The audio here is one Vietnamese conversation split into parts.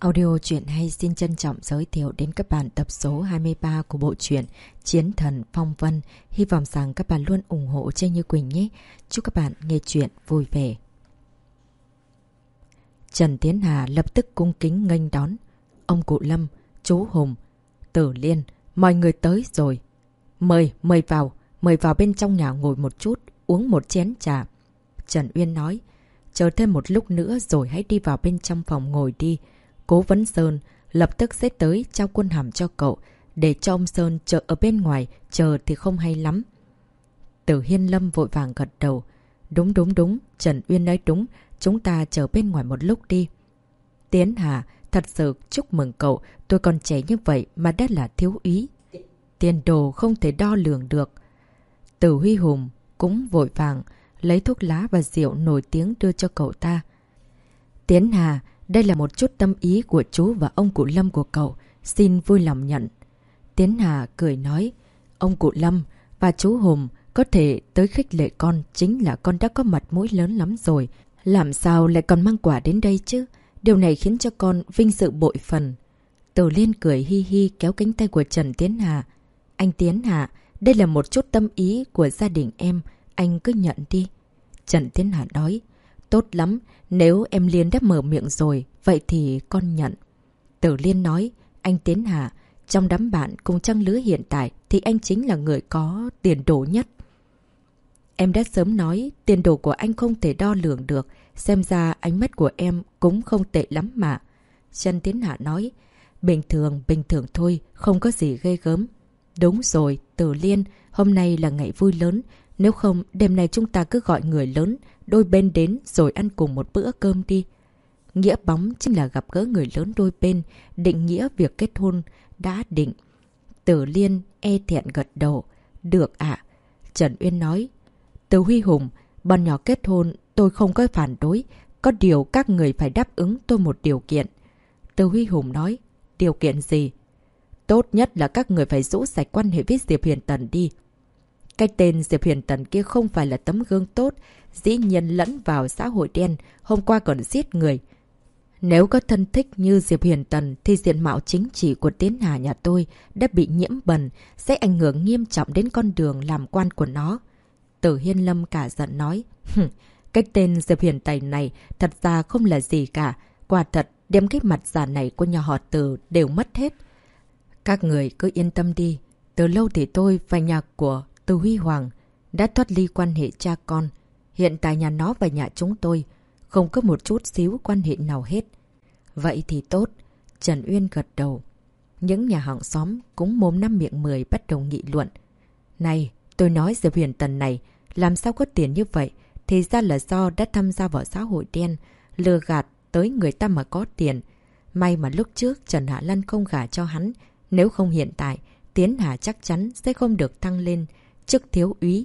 Audio truyện hay xin trân trọng giới thiệu đến các bạn tập số 23 của bộ truyện Chiến Thần Phong Vân. Hy vọng rằng các bạn luôn ủng hộ cho Như Quỳnh nhé. Chúc các bạn nghe truyện vui vẻ. Trần Tiến Hà lập tức cung kính nghênh đón. Ông cụ Lâm, chú Hùng, Tử Liên, mọi người tới rồi. Mời vào bên trong nhà ngồi một chút, uống một chén trà. Trần Uyên nói, chờ thêm một lúc nữa rồi hãy đi vào bên trong phòng ngồi đi. Cố Vấn Sơn lập tức sẽ tới trao quân hàm cho cậu, để cho ông Sơn chờ ở bên ngoài, chờ thì không hay lắm. Tử Hiên Lâm vội vàng gật đầu. Đúng, Trần Uyên nói đúng, chúng ta chờ bên ngoài một lúc đi. Tiến Hà, thật sự chúc mừng cậu, tôi còn trẻ như vậy mà đã là thiếu úy. Tiền đồ không thể đo lường được. Tử Huy Hùng cũng vội vàng lấy thuốc lá và rượu nổi tiếng đưa cho cậu ta. Tiến Hà, đây là một chút tâm ý của chú và ông cụ Lâm của cậu, xin vui lòng nhận. Tiến Hà cười nói, ông cụ Lâm và chú Hùng có thể tới khích lệ con, chính là con đã có mặt mũi lớn lắm rồi. Làm sao lại còn mang quà đến đây chứ? Điều này khiến cho con vinh dự bội phần. Tử Liên cười hi hi kéo cánh tay của Trần Tiến Hà. Anh Tiến Hà, đây là một chút tâm ý của gia đình em, anh cứ nhận đi. Trần Tiến Hà nói, tốt lắm, nếu em Liên đã mở miệng rồi, vậy thì con nhận. Tử Liên nói, anh Tiến Hà, trong đám bạn cùng trang lứa hiện tại thì anh chính là người có tiền đồ nhất. Em đã sớm nói, tiền đồ của anh không thể đo lường được, xem ra ánh mắt của em cũng không tệ lắm mà. Trần Tiến Hà nói, bình thường thôi, không có gì ghê gớm. Đúng rồi, Tử Liên, hôm nay là ngày vui lớn, nếu không đêm nay chúng ta cứ gọi người lớn, đôi bên đến rồi ăn cùng một bữa cơm đi. Nghĩa bóng chính là gặp gỡ người lớn đôi bên, định nghĩa việc kết hôn đã định. Tử Liên e thẹn gật đầu. Được ạ. Trần Uyên nói, Từ Huy Hùng, bọn nhỏ kết hôn tôi không có phản đối, có điều các người phải đáp ứng tôi một điều kiện. Từ Huy Hùng nói, điều kiện gì? Tốt nhất là các người phải rũ sạch quan hệ với Diệp Huyền Tần đi. Cái tên Diệp Huyền Tần kia không phải là tấm gương tốt, dĩ nhiên lẫn vào xã hội đen, hôm qua còn giết người. Nếu có thân thích như Diệp Huyền Tần thì diện mạo chính trị của Tiến Hà nhà tôi đã bị nhiễm bẩn, sẽ ảnh hưởng nghiêm trọng đến con đường làm quan của nó. Tử Hiên Lâm cả giận nói, cái tên Diệp Huyền Tần này thật ra không là gì cả, quả thật đem cái mặt giả này của nhà họ Từ đều mất hết. Các người cứ yên tâm đi, từ lâu thì tôi và nhà của Từ Huy Hoàng đã thoát ly quan hệ cha con. Hiện tại nhà nó và nhà chúng tôi không có một chút xíu quan hệ nào hết. Vậy thì tốt. Trần Uyên gật đầu. Những nhà hàng xóm cũng mồm năm miệng mười bắt đầu nghị luận. Này, tôi nói Diệp Huyền Tần này làm sao có tiền như vậy? Thì ra là do đã tham gia vào xã hội đen, lừa gạt tới người ta mà có tiền. May mà lúc trước Trần Hạ Lân không gả cho hắn. Nếu không hiện tại, Tiến Hà chắc chắn sẽ không được thăng lên chức thiếu úy.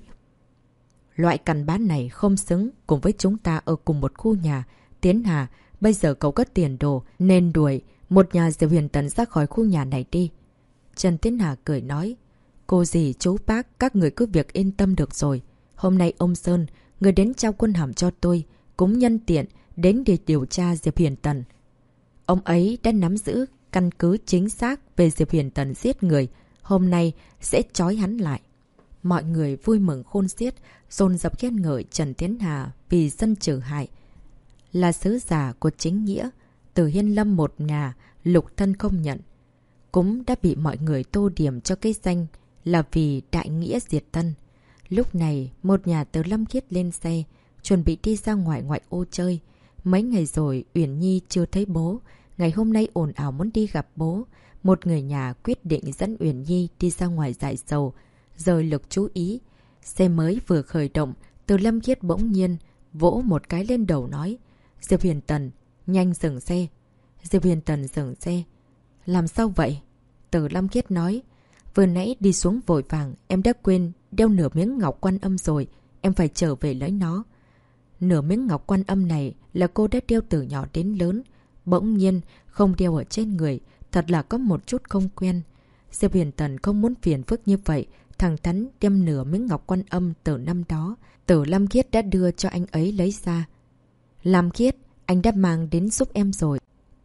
Loại cằn bã này không xứng cùng với chúng ta ở cùng một khu nhà. Tiến Hà, bây giờ cậu có tiền đồ nên đuổi một nhà Diệp Huyền Tần ra khỏi khu nhà này đi. Trần Tiến Hà cười nói, cô dì chú bác các người cứ việc yên tâm được rồi. Hôm nay ông Sơn, người đến trao quân hàm cho tôi, cũng nhân tiện đến để điều tra Diệp Huyền Tần. Ông ấy đã nắm giữ căn cứ chính xác về Diệp Huyền Tần giết người, hôm nay sẽ trói hắn lại. Mọi người vui mừng khôn xiết, dồn dập khen ngợi Trần Tiến Hà vì dân trừ hại. Là sứ giả của chính nghĩa, Từ Hiên Lâm một nhà, lục thân không nhận. Cũng đã bị mọi người tô điểm cho cái danh là vì đại nghĩa diệt thân. Lúc này, một nhà Từ Lâm Khiết lên xe, chuẩn bị đi ra ngoại ô chơi. Mấy ngày rồi Uyển Nhi chưa thấy bố, ngày hôm nay ồn ào muốn đi gặp bố. Một người nhà quyết định dẫn Uyển Nhi đi ra ngoài giải sầu, rời lực chú ý. Xe mới vừa khởi động, Từ Lâm Khiết bỗng nhiên vỗ một cái lên đầu nói, Diệp Huyền Tần, nhanh dừng xe. Diệp Huyền Tần dừng xe. Làm sao vậy? Từ Lâm Khiết nói, vừa nãy đi xuống vội vàng, em đã quên đeo nửa miếng ngọc quan âm rồi, em phải trở về lấy nó. Nửa miếng ngọc quan âm này là cô đã đeo từ nhỏ đến lớn, bỗng nhiên không đeo ở trên người, thật là có một chút không quen. Diệp Huyền Tần không muốn phiền phức như vậy, thẳng thắn đem nửa miếng ngọc quan âm từ năm đó, Từ Lâm Khiết đã đưa cho anh ấy lấy ra. Lam Khiết, anh đã mang đến giúp em rồi.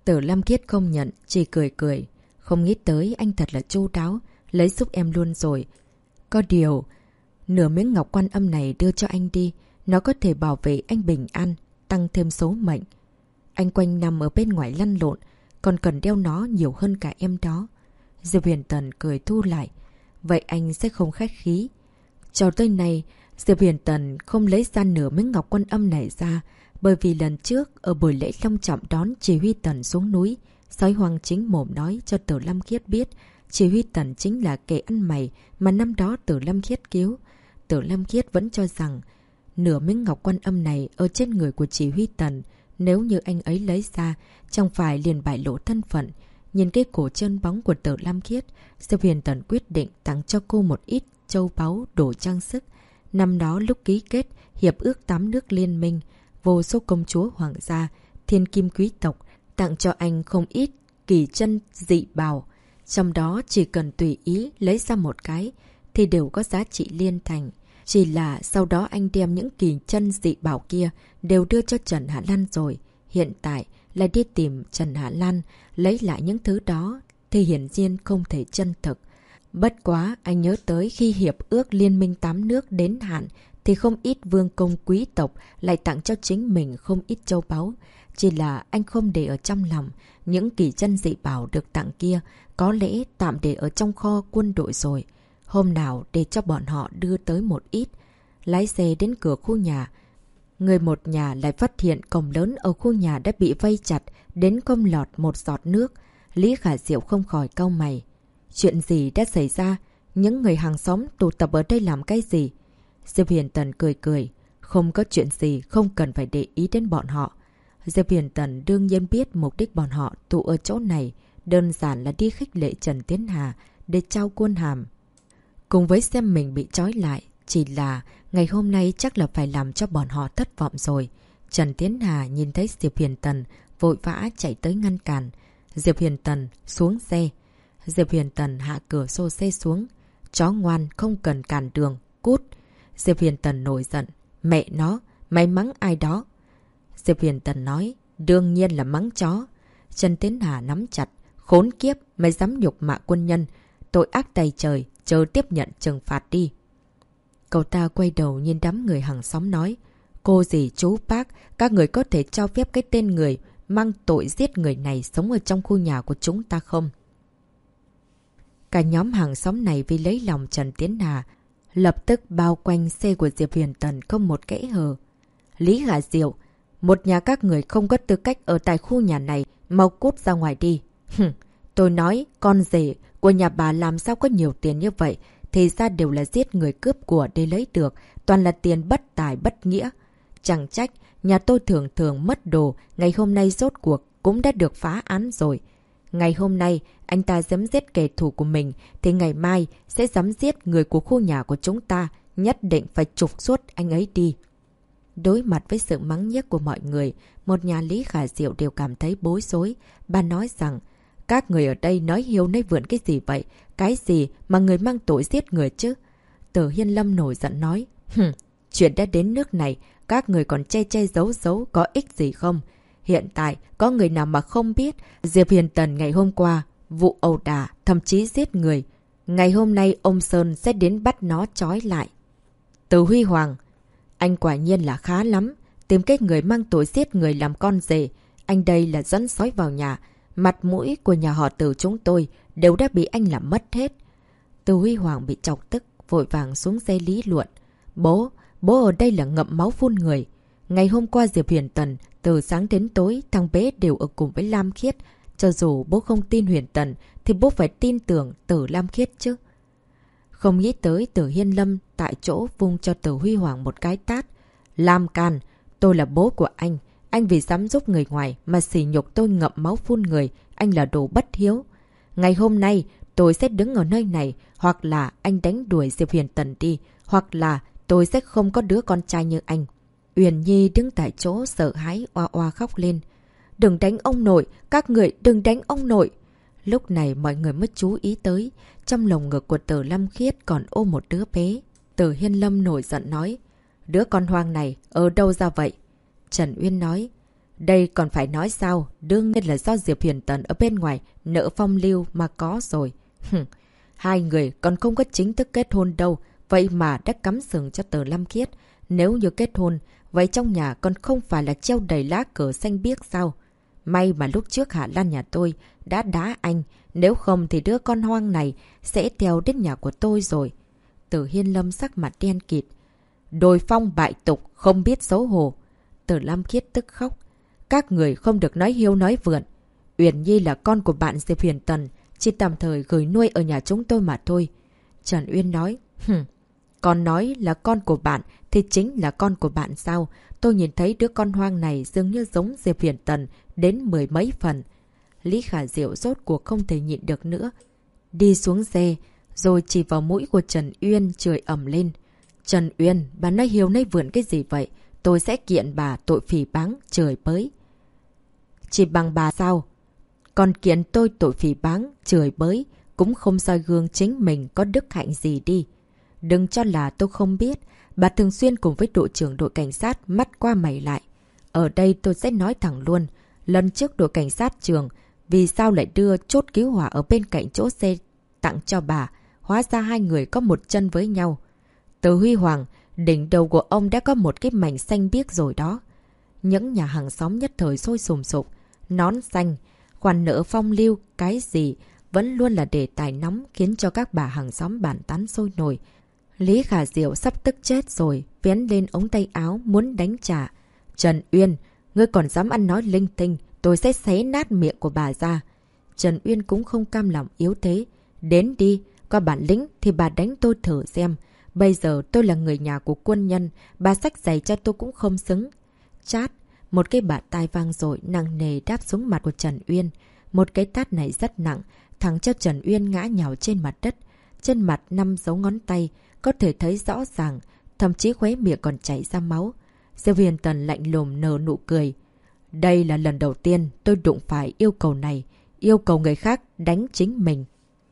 Tử Lam Khiết không nhận, chỉ cười cười. Không nghĩ tới anh thật là chu đáo, lấy giúp em luôn rồi. Có điều, nửa miếng ngọc quan âm này đưa cho anh đi, nó có thể bảo vệ anh bình an, tăng thêm số mệnh. Anh quanh năm ở bên ngoài lăn lộn, còn cần đeo nó nhiều hơn cả em đó. Diệp Huyền Tần cười thu lại. Vậy anh sẽ không khách khí. Cho tới nay, Diệp Huyền Tần không lấy ra nửa miếng ngọc quan âm này ra, bởi vì lần trước ở buổi lễ long trọng đón Chỉ Huy Tần xuống núi, Sói Hoang chính mồm nói cho Tử Lam Khiết biết Chỉ Huy Tần chính là kẻ ăn mày mà năm đó Tử Lam Khiết cứu. Tử Lam Khiết vẫn cho rằng nửa miếng ngọc quan âm này ở trên người của Chỉ Huy Tần, nếu như anh ấy lấy ra, chẳng phải liền bại lộ thân phận. Nhìn cái cổ trơn bóng của Tử Lam Khiết, Diệp Huyền Tần quyết định tặng cho cô một ít châu báu, đồ trang sức. Năm đó lúc ký kết hiệp ước 8 nước liên minh, vô số công chúa hoàng gia, thiên kim quý tộc tặng cho anh không ít kỳ chân dị bào. Trong đó chỉ cần tùy ý lấy ra một cái thì đều có giá trị liên thành. Chỉ là sau đó anh đem những kỳ chân dị bảo kia đều đưa cho Trần Hạ Lan rồi. Hiện tại lại đi tìm Trần Hạ Lan lấy lại những thứ đó thì hiển nhiên không thể chân thực. Bất quá anh nhớ tới khi hiệp ước liên minh 8 nước đến hạn thì không ít vương công quý tộc lại tặng cho chính mình không ít châu báu. Chỉ là anh không để ở trong lòng. Những kỳ chân dị bảo được tặng kia có lẽ tạm để ở trong kho quân đội rồi. Hôm nào để cho bọn họ đưa tới một ít. Lái xe đến cửa khu nhà. Người một nhà lại phát hiện cổng lớn ở khu nhà đã bị vây chặt, đến không lọt một giọt nước. Lý Khả Diệu không khỏi cau mày. Chuyện gì đã xảy ra? Những người hàng xóm tụ tập ở đây làm cái gì? Diệp Huyền Tần cười cười. Không có chuyện gì, không cần phải để ý đến bọn họ. Diệp Huyền Tần đương nhiên biết mục đích bọn họ tụ ở chỗ này. Đơn giản là đi khích lệ Trần Tiến Hà để trao quân hàm. Cùng với xem mình bị trói lại. Chỉ là ngày hôm nay chắc là phải làm cho bọn họ thất vọng rồi. Trần Tiến Hà nhìn thấy Diệp Huyền Tần vội vã chạy tới ngăn cản. Diệp Huyền Tần xuống xe. Diệp Huyền Tần hạ cửa xô xe xuống. Chó ngoan không cần cản đường, cút. Diệp Huyền Tần nổi giận. Mẹ nó, mày mắng ai đó? Diệp Huyền Tần nói, đương nhiên là mắng chó. Trần Tiến Hà nắm chặt. Khốn kiếp, mày dám nhục mạ quân nhân. Tội ác tày trời, chờ tiếp nhận trừng phạt đi. Cậu ta quay đầu nhìn đám người hàng xóm nói. Cô dì chú bác, các người có thể cho phép cái tên người mang tội giết người này sống ở trong khu nhà của chúng ta không? Cả nhóm hàng xóm này vì lấy lòng Trần Tiến Hà, lập tức bao quanh xe của Diệp Huyền Tần không một kẽ hở. Lý Khả Diệu, một nhà các người không có tư cách ở tại khu nhà này, mau cút ra ngoài đi. Tôi nói, con rể của nhà bà làm sao có nhiều tiền như vậy, thì ra đều là giết người cướp của để lấy được, toàn là tiền bất tài bất nghĩa. Chẳng trách, nhà tôi thường thường mất đồ, ngày hôm nay rốt cuộc cũng đã được phá án rồi. Ngày hôm nay, anh ta dám giết kẻ thù của mình, thì ngày mai sẽ dám giết người của khu nhà của chúng ta, nhất định phải trục xuất anh ấy đi. Đối mặt với sự mắng nhiếc của mọi người, một nhà Lý Khả Diệu đều cảm thấy bối rối. Bà nói rằng, các người ở đây nói hiếu nói vượn cái gì vậy? Cái gì mà người mang tội giết người chứ? Tử Hiên Lâm nổi giận nói, chuyện đã đến nước này, các người còn che che giấu giấu có ích gì không? Hiện tại, có người nào mà không biết Diệp Huyền Tần ngày hôm qua, vụ ẩu đả, thậm chí giết người. Ngày hôm nay ông Sơn sẽ đến bắt nó trói lại. Từ Huy Hoàng, anh quả nhiên là khá lắm. Tìm cái người mang tội giết người làm con rể. Anh đây là dẫn sói vào nhà. Mặt mũi của nhà họ Từ chúng tôi đều đã bị anh làm mất hết. Từ Huy Hoàng bị chọc tức, vội vàng xuống xe lý luận. Bố ở đây là ngậm máu phun người. Ngày hôm qua Diệp Huyền Tần, từ sáng đến tối, thằng bé đều ở cùng với Lam Khiết. Cho dù bố không tin Huyền Tần, thì bố phải tin tưởng Tử Lam Khiết chứ. Không nghĩ tới Tử Hiên Lâm tại chỗ vung cho Tử Huy Hoàng một cái tát. Lam can, tôi là bố của anh. Anh vì dám giúp người ngoài mà sỉ nhục tôi ngậm máu phun người. Anh là đồ bất hiếu. Ngày hôm nay tôi sẽ đứng ở nơi này. Hoặc là anh đánh đuổi Diệp Huyền Tần đi. Hoặc là tôi sẽ không có đứa con trai như anh. Uyển Nhi đứng tại chỗ sợ hãi oa oa khóc lên. Đừng đánh ông nội. Các người đừng đánh ông nội. Lúc này mọi người mới chú ý tới. Trong lồng ngực của Tử Lam Khiết còn ôm một đứa bé. Tử Hiên Lâm nổi giận nói. Đứa con hoang này ở đâu ra vậy? Trần Uyên nói. Đây còn phải nói sao? Đương nhiên là do Diệp Huyền Tần ở bên ngoài nợ phong lưu mà có rồi. Hai người còn không có chính thức kết hôn đâu, vậy mà đã cắm sừng cho Từ Lam Khiết. Nếu như kết hôn, vậy trong nhà còn không phải là treo đầy lá cờ xanh biếc sao? May mà lúc trước Hạ Lan nhà tôi đã đá anh, nếu không thì đứa con hoang này sẽ theo đến nhà của tôi rồi. Từ Hiên Lâm sắc mặt đen kịt. Đồi phong bại tục, không biết xấu hổ. Từ Lam Khiết tức khóc. Các người không được nói hiêu nói vượn. Uyển Nhi là con của bạn Diệp Huyền Tần, chỉ tạm thời gửi nuôi ở nhà chúng tôi mà thôi. Trần Uyên nói, con nói là con của bạn thì chính là con của bạn sao? Tôi nhìn thấy đứa con hoang này dường như giống Diệp Huyền Tần đến 10 mấy phần. Lý Khả Diệu rốt cuộc không thể nhịn được nữa. Đi xuống xe, rồi chỉ vào mũi của Trần Uyên chửi ầm lên. Trần Uyên, bà nói hiếu nói vượn cái gì vậy? Tôi sẽ kiện bà tội phỉ báng, chửi bới. Chỉ bằng bà sao? Còn kiện tôi tội phỉ báng, chửi bới, cũng không soi gương chính mình có đức hạnh gì đi. Đừng cho là tôi không biết, bà thường xuyên cùng với đội trưởng đội cảnh sát mắt qua mày lại. Ở đây tôi sẽ nói thẳng luôn, lần trước đội cảnh sát trường, vì sao lại đưa chốt cứu hỏa ở bên cạnh chỗ xe tặng cho bà, hóa ra hai người có một chân với nhau. Từ Huy Hoàng, đỉnh đầu của ông đã có một cái mảnh xanh biếc rồi đó. Những nhà hàng xóm nhất thời sôi sùng sục, nón xanh, khoản nợ phong lưu, cái gì, vẫn luôn là đề tài nóng khiến cho các bà hàng xóm bàn tán sôi nổi. Lý Khả Diệu sắp tức chết rồi, vén lên ống tay áo muốn đánh trả. Trần Uyên, ngươi còn dám ăn nói linh tinh, tôi sẽ xé nát miệng của bà ra. Trần Uyên cũng không cam lòng yếu thế. Đến đi, có bản lĩnh thì bà đánh tôi thử xem. Bây giờ tôi là người nhà của quân nhân, bà xách giày cho tôi cũng không xứng. Chát, một cái bạt tai vang rồi nặng nề đáp xuống mặt của Trần Uyên. Một cái tát này rất nặng, thẳng cho Trần Uyên ngã nhào trên mặt đất. Trên mặt 5 dấu ngón tay, có thể thấy rõ ràng, thậm chí khóe miệng còn chảy ra máu. Diệp Huyền Tần lạnh lùng nở nụ cười. Đây là lần đầu tiên tôi đụng phải yêu cầu này, yêu cầu người khác đánh chính mình.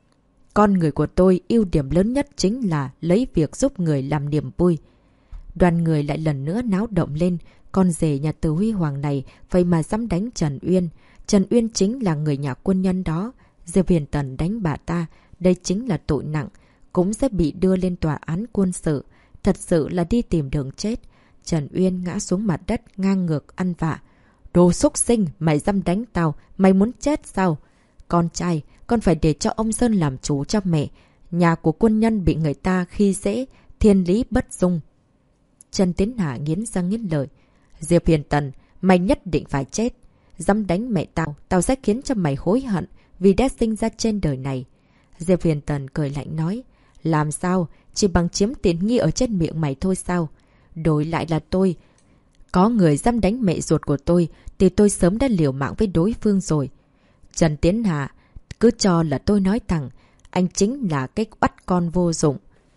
Con người của tôi ưu điểm lớn nhất chính là lấy việc giúp người làm niềm vui. Đoàn người lại lần nữa náo động lên, con rể nhà Từ Huy Hoàng này vậy mà dám đánh Trần Uyên. Trần Uyên chính là người nhà quân nhân đó. Diệp Huyền Tần đánh bà ta, đây chính là tội nặng, cũng sẽ bị đưa lên tòa án quân sự. Thật sự là đi tìm đường chết. Trần Uyên ngã xuống mặt đất ngang ngược ăn vạ. Đồ xúc sinh, mày dám đánh tao, mày muốn chết sao? Con trai, con phải để cho ông Sơn làm chủ cho mẹ. Nhà của quân nhân bị người ta khi dễ, thiên lý bất dung. Trần Tiến Hà nghiến răng nghiến lợi. Diệp Huyền Tần, mày nhất định phải chết. Dám đánh mẹ tao, tao sẽ khiến cho mày hối hận vì đã sinh ra trên đời này. Diệp Huyền Tần cười lạnh nói. Làm sao? Chỉ bằng chiếm tiện nghi ở trên miệng mày thôi sao? Đổi lại là tôi. Có người dám đánh mẹ ruột của tôi thì tôi sớm đã liều mạng với đối phương rồi. Trần Tiến Hà, cứ cho là tôi nói thẳng, anh chính là cái bắt con vô dụng.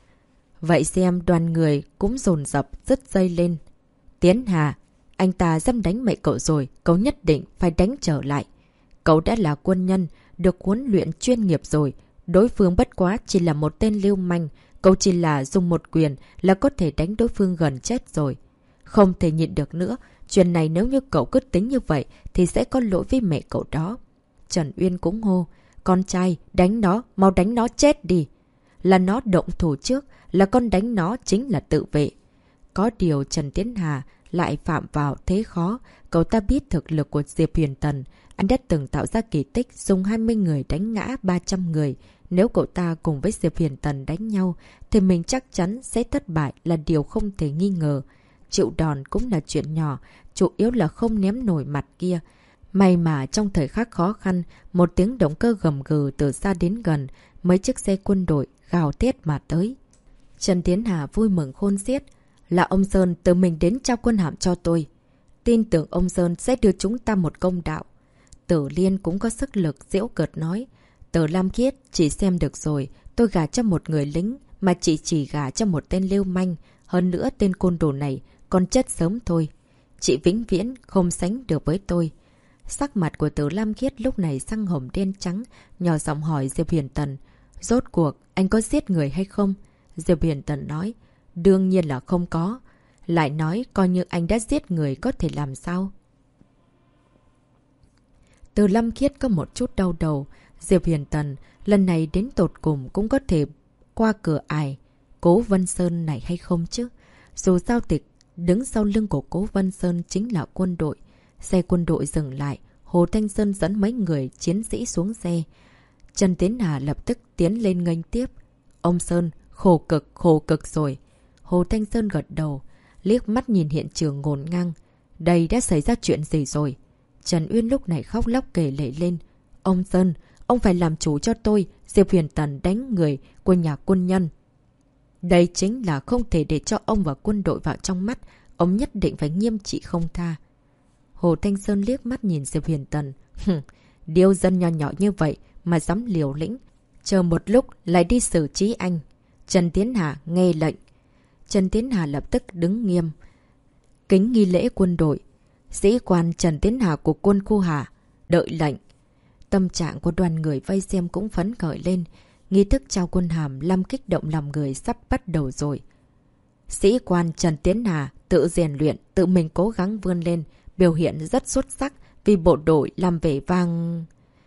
Vậy xem đoàn người cũng dồn dập dứt dây lên. Tiến Hà, anh ta dám đánh mẹ cậu rồi, cậu nhất định phải đánh trở lại. Cậu đã là quân nhân, được huấn luyện chuyên nghiệp rồi. Đối phương bất quá chỉ là một tên lưu manh, cậu chỉ là dùng một quyền là có thể đánh đối phương gần chết rồi. Không thể nhịn được nữa, chuyện này nếu như cậu cứ tính như vậy thì sẽ có lỗi với mẹ cậu đó. Trần Uyên cũng hô, con trai, đánh nó, mau đánh nó chết đi. Là nó động thủ trước, là con đánh nó chính là tự vệ. Có điều Trần Tiến Hà lại phạm vào thế khó, cậu ta biết thực lực của Diệp Huyền Tần. Anh đã từng tạo ra kỳ tích dùng 20 người đánh ngã 300 người. Nếu cậu ta cùng với Diệp Huyền Tần đánh nhau thì mình chắc chắn sẽ thất bại là điều không thể nghi ngờ. Chịu đòn cũng là chuyện nhỏ, chủ yếu là không ném nổi mặt kia. May mà trong thời khắc khó khăn, một tiếng động cơ gầm gừ từ xa đến gần, mấy chiếc xe quân đội gào thét mà tới. Trần Tiến Hà vui mừng khôn xiết. Là ông Sơn tự mình đến trao quân hàm cho tôi. Tin tưởng ông Sơn sẽ đưa chúng ta một công đạo. Tử Liên cũng có sức lực giễu cợt nói. Từ Lam Khiết chỉ xem được rồi, tôi gả cho một người lính mà chị chỉ gả cho một tên lưu manh. Hơn nữa tên côn đồ này còn chết sớm thôi. Chị vĩnh viễn không sánh được với tôi. Sắc mặt của Từ Lam Khiết lúc này xăng hồng đen trắng, nhỏ giọng hỏi Diệp Huyền Tần. Rốt cuộc, anh có giết người hay không? Diệp Huyền Tần nói. Đương nhiên là không có. Lại nói coi như anh đã giết người có thể làm sao? Từ Lâm Khiết có một chút đau đầu. Diệp Huyền Tần lần này đến tột cùng cũng có thể qua cửa ải Cố Vân Sơn này hay không chứ? Dù sao tịch đứng sau lưng của Cố Vân Sơn chính là quân đội. Xe quân đội dừng lại. Hồ Thanh Sơn dẫn mấy người chiến sĩ xuống xe. Trần Tiến Hà lập tức tiến lên nghênh tiếp. Ông Sơn, khổ cực rồi. Hồ Thanh Sơn gật đầu, liếc mắt nhìn hiện trường ngổn ngang. Đây đã xảy ra chuyện gì rồi? Trần Uyên lúc này khóc lóc kể lể lên. Ông Sơn, ông phải làm chủ cho tôi. Diệp Huyền Tần đánh người của nhà quân nhân. Đây chính là không thể để cho ông và quân đội vào trong mắt. Ông nhất định phải nghiêm trị không tha. Hồ Thanh Sơn liếc mắt nhìn Diệp Huyền Tần. Điêu dân nho nhỏ như vậy mà dám liều lĩnh. Chờ một lúc lại đi xử trí anh. Trần Tiến Hà nghe lệnh. Trần Tiến Hà lập tức đứng nghiêm. Kính nghi lễ quân đội. Sĩ quan Trần Tiến Hà của quân khu Hà đợi lệnh. Tâm trạng của đoàn người vây xem cũng phấn khởi lên. Nghi thức trao quân hàm làm kích động lòng người sắp bắt đầu rồi. Sĩ quan Trần Tiến Hà tự rèn luyện, tự mình cố gắng vươn lên, biểu hiện rất xuất sắc vì bộ đội làm vẻ vang.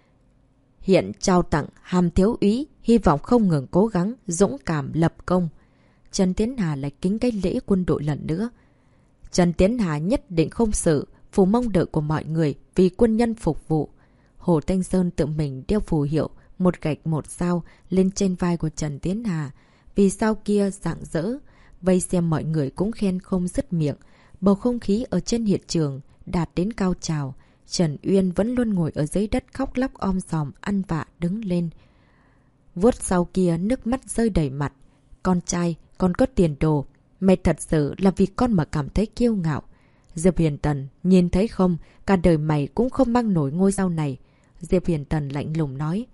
Hiện trao tặng hàm thiếu úy, hy vọng không ngừng cố gắng, dũng cảm lập công. Trần Tiến Hà lại kính cái lễ quân đội lần nữa. Trần Tiến Hà nhất định không xử, phù mong đợi của mọi người vì quân nhân phục vụ. Hồ Thanh Sơn tự mình đeo phù hiệu, một gạch một sao lên trên vai của Trần Tiến Hà. Vì sao kia rạng rỡ, vây xem mọi người cũng khen không dứt miệng. Bầu không khí ở trên hiện trường đạt đến cao trào. Trần Uyên vẫn luôn ngồi ở dưới đất khóc lóc om sòm, ăn vạ đứng lên. Vuốt sau kia nước mắt rơi đầy mặt. Con trai, con có tiền đồ. Mẹ thật sự là vì con mà cảm thấy kiêu ngạo. Diệp Huyền Tần, nhìn thấy không, cả đời mày cũng không mang nổi ngôi sao này. Diệp Huyền Tần lạnh lùng nói.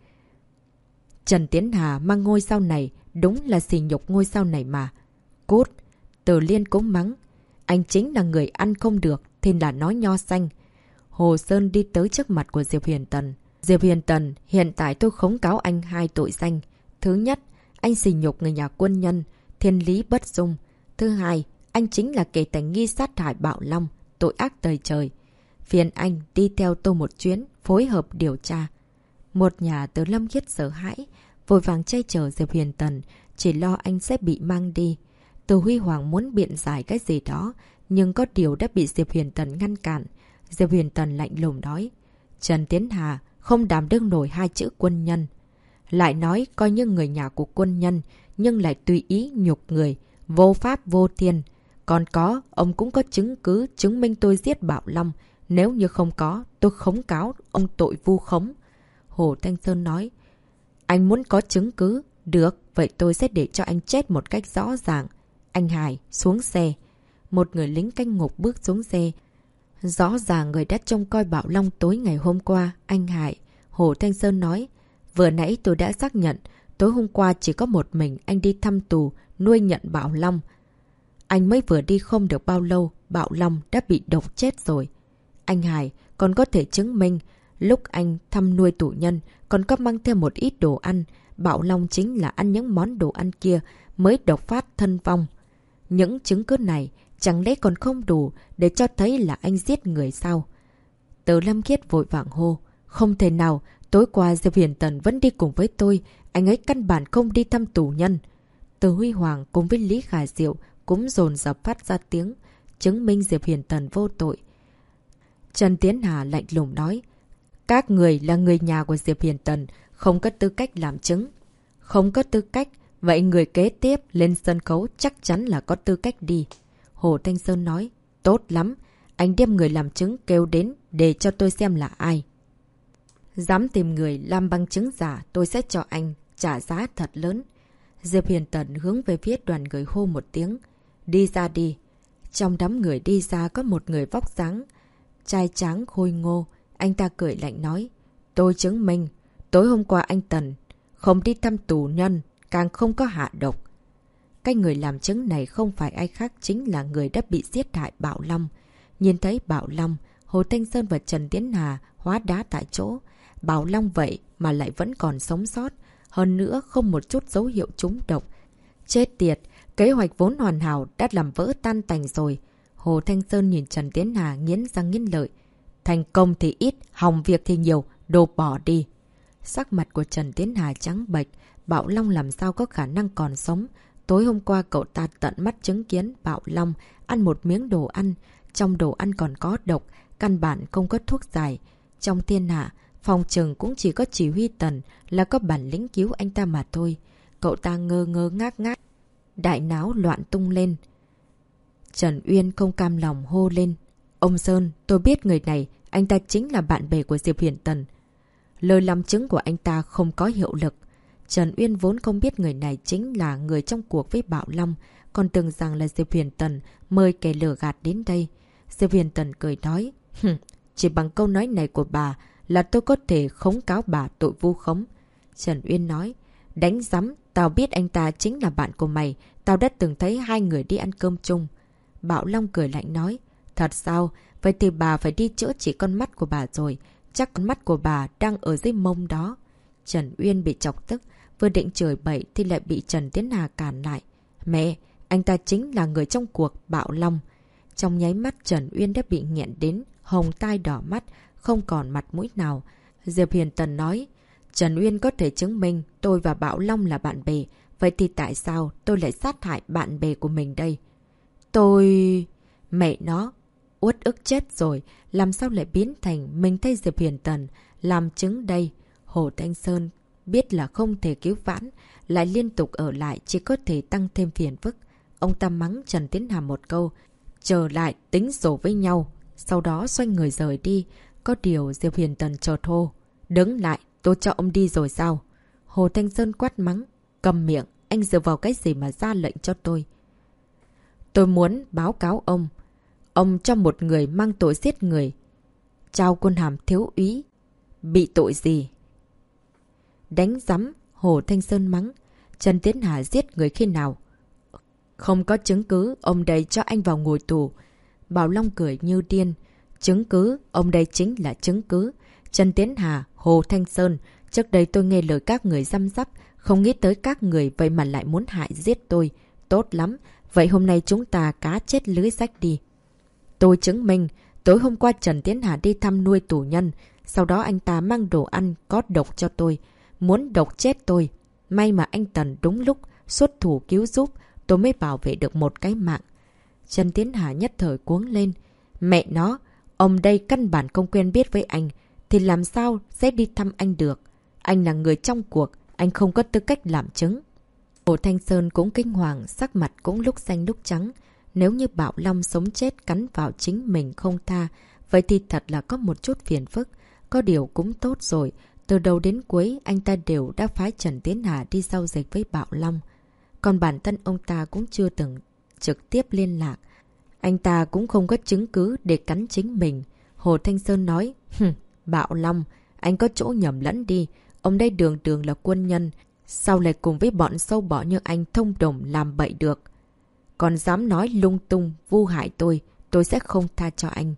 Trần Tiến Hà mang ngôi sao này, đúng là sỉ nhục ngôi sao này mà. Cút, Từ Liên cũng mắng. Anh chính là người ăn không được, thì là nói nho xanh. Hồ Sơn đi tới trước mặt của Diệp Huyền Tần. Diệp Huyền Tần, hiện tại tôi khống cáo anh 2 tội danh. Thứ nhất, anh sỉ nhục người nhà quân nhân, thiên lý bất dung. Thứ hai, anh chính là kẻ tình nghi sát hại Bảo Long, tội ác tày trời. Phiền anh đi theo tôi một chuyến, phối hợp điều tra. Một nhà Từ Lâm Khiết sợ hãi, vội vàng che chở Diệp Huyền Tần, chỉ lo anh sẽ bị mang đi. Từ Huy Hoàng muốn biện giải cái gì đó, nhưng có điều đã bị Diệp Huyền Tần ngăn cản. Diệp Huyền Tần lạnh lùng nói, Trần Tiến Hà không đảm đương nổi 2 chữ quân nhân. Lại nói coi như người nhà của quân nhân, nhưng lại tùy ý nhục người, vô pháp vô thiên. Còn có, ông cũng có chứng cứ chứng minh tôi giết Bảo Long. Nếu như không có, tôi khống cáo ông tội vu khống. Hồ Thanh Sơn nói, anh muốn có chứng cứ? Được, vậy tôi sẽ để cho anh chết một cách rõ ràng. Anh Hải, xuống xe. Một người lính canh ngục bước xuống xe. Rõ ràng người đã trông coi Bảo Long tối ngày hôm qua, anh Hải. Hồ Thanh Sơn nói, vừa nãy tôi đã xác nhận, tối hôm qua chỉ có một mình anh đi thăm tù, nuôi nhận Bảo Long. Anh mới vừa đi không được bao lâu, Bảo Long đã bị độc chết rồi. Anh Hải còn có thể chứng minh, lúc anh thăm nuôi tù nhân, còn có mang theo một ít đồ ăn. Bảo Long chính là ăn những món đồ ăn kia mới độc phát thân vong. Những chứng cứ này chẳng lẽ còn không đủ để cho thấy là anh giết người sao? Từ Lâm Khiết vội vàng hô. Không thể nào, tối qua Diệp Huyền Tần vẫn đi cùng với tôi. Anh ấy căn bản không đi thăm tù nhân. Từ Huy Hoàng cùng với Lý Khả Diệu cũng dồn dập phát ra tiếng, chứng minh Diệp Huyền Tần vô tội. Trần Tiến Hà lạnh lùng nói, các người là người nhà của Diệp Huyền Tần, không có tư cách làm chứng. Không có tư cách, vậy người kế tiếp lên sân khấu chắc chắn là có tư cách đi. Hồ Thanh Sơn nói, tốt lắm, anh đem người làm chứng kêu đến để cho tôi xem là ai. Dám tìm người làm bằng chứng giả, tôi sẽ cho anh trả giá thật lớn. Diệp Huyền Tần hướng về phía đoàn người hô một tiếng, đi ra đi. Trong đám người đi ra có một người vóc dáng trai tráng khôi ngô. Anh ta cười lạnh nói, tôi chứng minh, tối hôm qua anh Tần không đi thăm tù nhân, càng không có hạ độc. Cái người làm chứng này không phải ai khác, chính là người đã bị giết hại Bảo Long. Nhìn thấy Bảo Long, Hồ Thanh Sơn và Trần Tiến Hà hóa đá tại chỗ. Bảo Long vậy mà lại vẫn còn sống sót, hơn nữa không một chút dấu hiệu trúng độc. Chết tiệt, kế hoạch vốn hoàn hảo đã làm vỡ tan tành rồi. Hồ Thanh Sơn nhìn Trần Tiến Hà nghiến răng nghiến lợi. Thành công thì ít, hỏng việc thì nhiều, đồ bỏ đi. Sắc mặt của Trần Tiến Hà trắng bệch, Bảo Long làm sao có khả năng còn sống. Tối hôm qua cậu ta tận mắt chứng kiến Bảo Long ăn một miếng đồ ăn. Trong đồ ăn còn có độc, căn bản không có thuốc giải. Trong thiên hạ, phòng trừng cũng chỉ có chỉ huy Tần là có bản lĩnh cứu anh ta mà thôi. Cậu ta ngơ ngơ ngác ngác, đại náo loạn tung lên. Trần Uyên không cam lòng hô lên. Ông Sơn, tôi biết người này, anh ta chính là bạn bè của Diệp Huyền Tần. Lời làm chứng của anh ta không có hiệu lực. Trần Uyên vốn không biết người này chính là người trong cuộc với Bảo Long, còn tưởng rằng là Diệp Huyền Tần mời kẻ lừa gạt đến đây. Diệp Huyền Tần cười nói, chỉ bằng câu nói này của bà là tôi có thể khống cáo bà tội vu khống. Trần Uyên nói, đánh rắm, tao biết anh ta chính là bạn của mày, tao đã từng thấy hai người đi ăn cơm chung. Bảo Long cười lạnh nói, thật sao? Vậy thì bà phải đi chữa trị con mắt của bà rồi. Chắc con mắt của bà đang ở dưới mông đó. Trần Uyên bị chọc tức, vừa định chửi bậy thì lại bị Trần Tiến Hà cản lại. Mẹ, anh ta chính là người trong cuộc, Bảo Long. Trong nháy mắt Trần Uyên đã bị nghẹn đến, hồng tai đỏ mắt, không còn mặt mũi nào. Diệp Hiền Tần nói, Trần Uyên có thể chứng minh tôi và Bảo Long là bạn bè. Vậy thì tại sao tôi lại sát hại bạn bè của mình đây? Tôi... Mẹ nó, uất ức chết rồi, làm sao lại biến thành mình thay Diệp Hiền Tần làm chứng đây? Hồ Thanh Sơn biết là không thể cứu vãn, lại liên tục ở lại chỉ có thể tăng thêm phiền phức. Ông ta mắng Trần Tiến Hà một câu, trở lại tính sổ với nhau, sau đó xoay người rời đi. Có điều Diệp Hiền Tần chợt hô, đứng lại, tôi cho ông đi rồi sao? Hồ Thanh Sơn quát mắng, cầm miệng, anh dựa vào cái gì mà ra lệnh cho tôi? Tôi muốn báo cáo ông. Ông cho một người mang tội giết người, trao quân hàm thiếu úy, bị tội gì? Đánh rắm, Hồ Thanh Sơn mắng. Trần Tiến Hà giết người khi nào? Không có chứng cứ, ông đây cho anh vào ngồi tù. Bảo Long cười như điên. Chứng cứ, ông đây chính là chứng cứ. Trần Tiến Hà, Hồ Thanh Sơn, trước đây tôi nghe lời các người răm rắp, không nghĩ tới các người vậy mà lại muốn hại giết tôi. Tốt lắm, vậy hôm nay chúng ta cá chết lưới rách đi. Tôi chứng minh, tối hôm qua Trần Tiến Hà đi thăm nuôi tù nhân, sau đó anh ta mang đồ ăn có độc cho tôi, muốn độc chết tôi. May mà anh Tần đúng lúc xuất thủ cứu giúp, tôi mới bảo vệ được một cái mạng. Trần Tiến Hà nhất thời cuống lên. Mẹ nó, ông đây căn bản không quen biết với anh, thì làm sao sẽ đi thăm anh được? Anh là người trong cuộc, anh không có tư cách làm chứng. Hồ Thanh Sơn cũng kinh hoàng, sắc mặt cũng lúc xanh lúc trắng. Nếu như Bảo Long sống chết cắn vào chính mình không tha, vậy thì thật là có một chút phiền phức. Có điều cũng tốt rồi, từ đầu đến cuối anh ta đều đã phái Trần Tiến Hà đi giao dịch với Bảo Long. Còn bản thân ông ta cũng chưa từng trực tiếp liên lạc. Anh ta cũng không có chứng cứ để cắn chính mình. Hồ Thanh Sơn nói, Bảo Long, anh có chỗ nhầm lẫn đi. Ông đây đường đường là quân nhân, sao lại cùng với bọn sâu bọ như anh thông đồng làm bậy được? Còn dám nói lung tung, vu hại tôi sẽ không tha cho anh.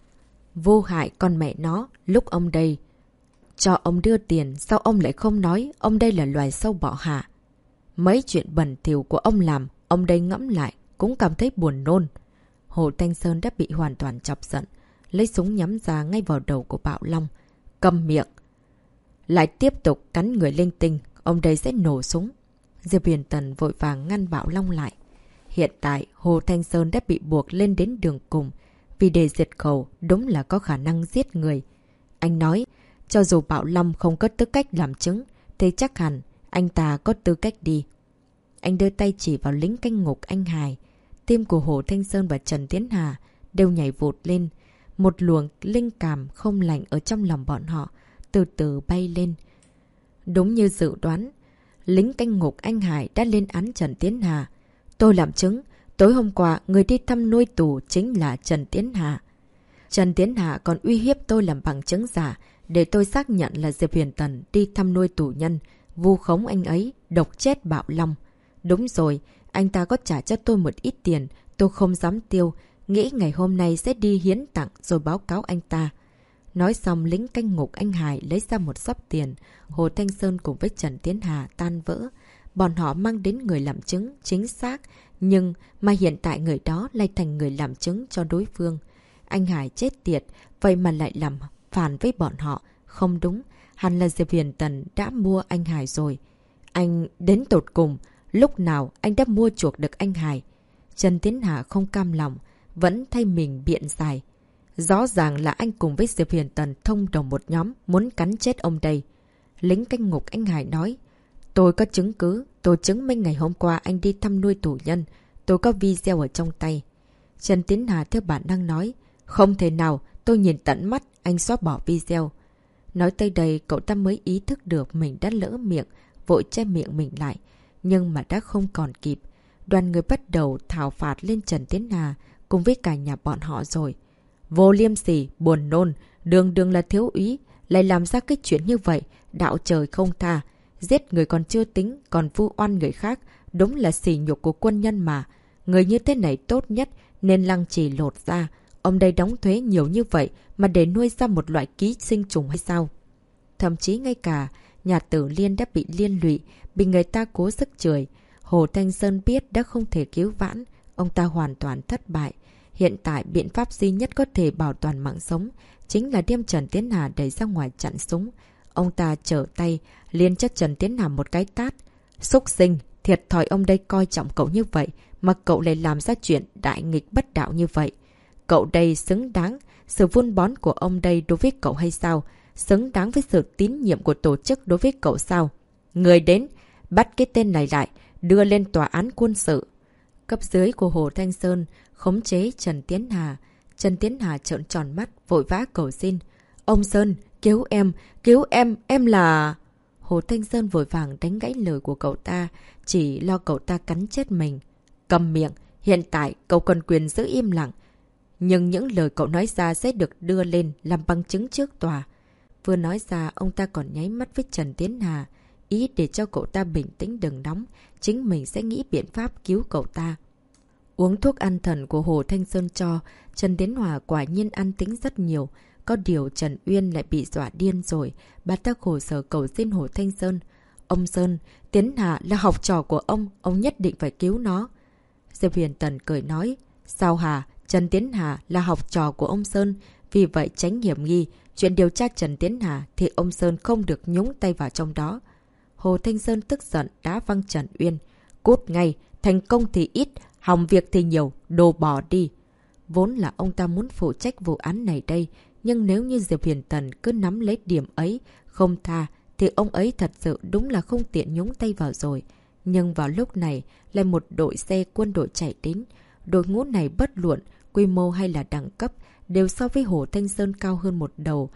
Vu hại con mẹ nó, lúc ông đây cho ông đưa tiền, sao ông lại không nói ông đây là loài sâu bọ hả? Mấy chuyện bẩn thỉu của ông làm, ông đây ngẫm lại, cũng cảm thấy buồn nôn. Hồ Thanh Sơn đã bị hoàn toàn chọc giận, lấy súng nhắm ra ngay vào đầu của Bảo Long. Câm miệng! Lại tiếp tục cắn người linh tinh, ông đây sẽ nổ súng. Diệp Huyền Tần vội vàng ngăn Bảo Long lại. Hiện tại, Hồ Thanh Sơn đã bị buộc lên đến đường cùng. Vì để diệt khẩu, đúng là có khả năng giết người. Anh nói, cho dù Bảo Long không có tư cách làm chứng, thì chắc hẳn anh ta có tư cách đi. Anh đưa tay chỉ vào lính canh ngục anh Hải. Tim của Hồ Thanh Sơn và Trần Tiến Hà đều nhảy vụt lên. Một luồng linh cảm không lành ở trong lòng bọn họ từ từ bay lên. Đúng như dự đoán, lính canh ngục anh Hải đã lên án Trần Tiến Hà. Tôi làm chứng, tối hôm qua người đi thăm nuôi tù chính là Trần Tiến Hà. Trần Tiến Hà còn uy hiếp tôi làm bằng chứng giả để tôi xác nhận là Diệp Huyền Tần đi thăm nuôi tù nhân, vu khống anh ấy, độc chết Bảo Long. Đúng rồi, anh ta có trả cho tôi một ít tiền, tôi không dám tiêu, nghĩ ngày hôm nay sẽ đi hiến tặng rồi báo cáo anh ta. Nói xong lính canh ngục anh Hải lấy ra một xấp tiền, Hồ Thanh Sơn cùng với Trần Tiến Hà tan vỡ. Bọn họ mang đến người làm chứng chính xác, nhưng mà hiện tại người đó lại thành người làm chứng cho đối phương. Anh Hải chết tiệt, vậy mà lại làm phản với bọn họ. Không đúng, hẳn là Diệp Huyền Tần đã mua anh Hải rồi. Anh đến tột cùng, lúc nào anh đã mua chuộc được anh Hải? Trần Tiến Hà không cam lòng, vẫn thay mình biện giải. Rõ ràng là anh cùng với Diệp Huyền Tần thông đồng một nhóm muốn cắn chết ông đây. Lính canh ngục anh Hải nói, tôi có chứng cứ, tôi chứng minh ngày hôm qua anh đi thăm nuôi tù nhân. Tôi có video ở trong tay. Trần Tiến Hà theo bản năng nói, không thể nào, tôi nhìn tận mắt, anh xóa bỏ video. Nói tới đây, cậu ta mới ý thức được mình đã lỡ miệng, vội che miệng mình lại. Nhưng mà đã không còn kịp. Đoàn người bắt đầu thảo phạt lên Trần Tiến Hà, cùng với cả nhà bọn họ rồi. Vô liêm sỉ, buồn nôn, đường đường là thiếu úy, lại làm ra cái chuyện như vậy, đạo trời không tha. Giết người còn chưa tính, còn vu oan người khác, đúng là sỉ nhục của quân nhân mà. Người như thế này tốt nhất nên lăng trì lột ra. Ông đây đóng thuế nhiều như vậy mà để nuôi ra một loại ký sinh trùng hay sao? Thậm chí ngay cả nhà Tử Liên đã bị liên lụy, bị người ta cố sức chửi. Hồ Thanh Sơn biết đã không thể cứu vãn, ông ta hoàn toàn thất bại. Hiện tại biện pháp duy nhất có thể bảo toàn mạng sống chính là đem Trần Tiến Hà đẩy ra ngoài chặn súng. Ông ta trở tay, liền cho Trần Tiến Hà một cái tát. Xúc sinh, thiệt thòi ông đây coi trọng cậu như vậy, mà cậu lại làm ra chuyện đại nghịch bất đạo như vậy. Cậu đây xứng đáng, sự vun bón của ông đây đối với cậu hay sao? Xứng đáng với sự tín nhiệm của tổ chức đối với cậu sao? Người đến, bắt cái tên này lại, đưa lên tòa án quân sự. Cấp dưới của Hồ Thanh Sơn khống chế Trần Tiến Hà. Trần Tiến Hà trợn tròn mắt, vội vã cầu xin. Ông Sơn, cứu em là... Hồ Thanh Sơn vội vàng đánh gãy lời của cậu ta, chỉ lo cậu ta cắn chết mình. Cầm miệng, hiện tại cậu còn quyền giữ im lặng. Nhưng những lời cậu nói ra sẽ được đưa lên làm bằng chứng trước tòa. Vừa nói ra, ông ta còn nháy mắt với Trần Tiến Hà, ý để cho cậu ta bình tĩnh đừng nóng, chính mình sẽ nghĩ biện pháp cứu cậu ta. Uống thuốc an thần của Hồ Thanh Sơn cho, Trần Tiến Hòa quả nhiên an tĩnh rất nhiều. Có điều Trần Uyên lại bị dọa điên rồi, bà ta khổ sở cầu xin Hồ Thanh Sơn. Ông Sơn, Tiến Hà là học trò của ông nhất định phải cứu nó. Diệp Huyền Tần cười nói, sao hả? Trần Tiến Hà là học trò của ông Sơn, vì vậy tránh hiểm nghi. Chuyện điều tra Trần Tiến Hà thì ông Sơn không được nhúng tay vào trong đó. Hồ Thanh Sơn tức giận đá văng Trần Uyên. Cút ngay, thành công thì ít, hỏng việc thì nhiều, đồ bỏ đi. Vốn là ông ta muốn phụ trách vụ án này đây, nhưng nếu như Diệp Huyền Tần cứ nắm lấy điểm ấy, không tha, thì ông ấy thật sự đúng là không tiện nhúng tay vào rồi. Nhưng vào lúc này, lại một đội xe quân đội chạy đến. Đội ngũ này bất luận, quy mô hay là đẳng cấp, đều so với Hồ Thanh Sơn cao hơn một đầu.